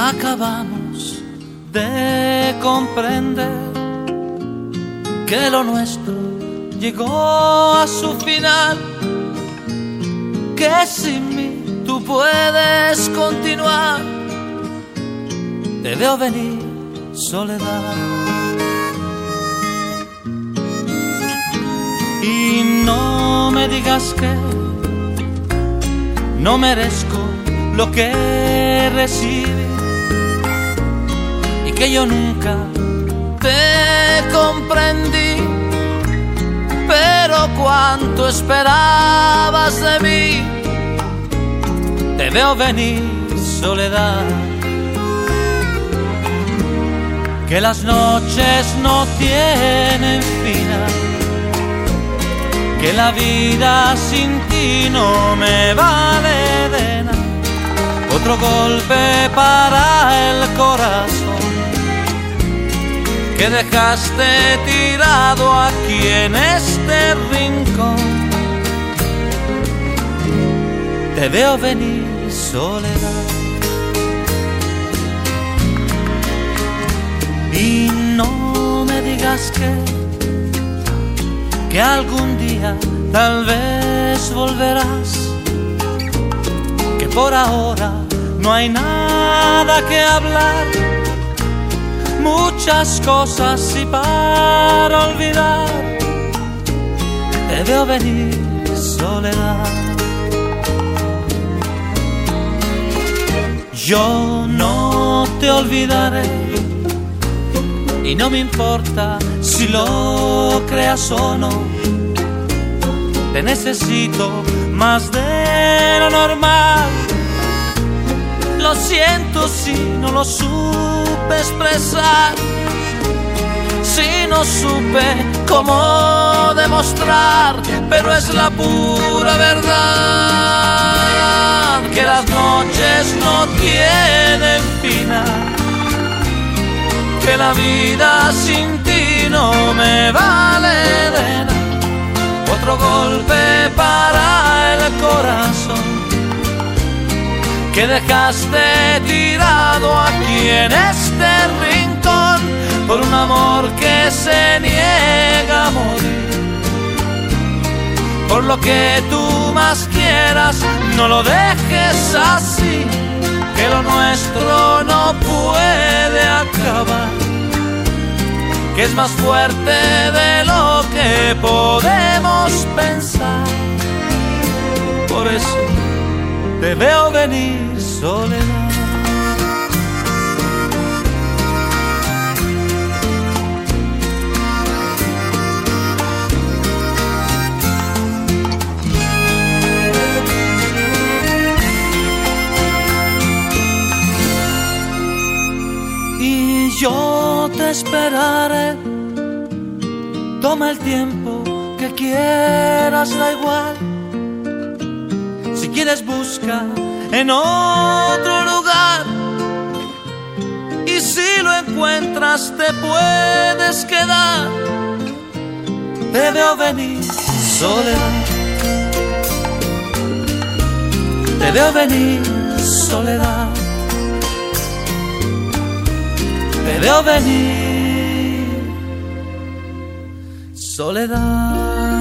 acabamos de comprender que lo nuestro llegó a su final, que sin mí tú puedes continuar. Te veo venir, soledad, y no me digas que no merezco lo que recibí y que yo nunca te comprendí. Pero cuánto esperabas de mí. Te veo venir, soledad, que las noches no tienen final, que la vida sin ti no me vale de nada. Otro golpe para el corazón que dejaste tirado aquí en este rincón. Te veo venir, soledad, y no me digas que algún día tal vez volverás, que por ahora no hay nada que hablar, muchas cosas y para olvidar. Te veo venir, soledad. Yo no te olvidaré y no me importa si lo creas o no. Te necesito más de lo normal. Lo siento si no lo supe expresar, si no supe cómo demostrar, pero es la pura verdad que las noches no tienen final, que la vida sin ti no me vale de nada. Otro golpe para el corazón que dejaste tirado aquí en este rincón, por un amor que se niega a morir. Por lo que tú más quieras, no lo dejes así, que lo nuestro no puede acabar, que es más fuerte de lo que podemos pensar. Por eso te veo venir, soledad. Y yo te esperaré. Toma el tiempo que quieras, da igual. Si quieres busca en otro lugar, y si lo encuentras te puedes quedar. Te veo venir, soledad. Te veo venir, soledad. Te veo venir, soledad.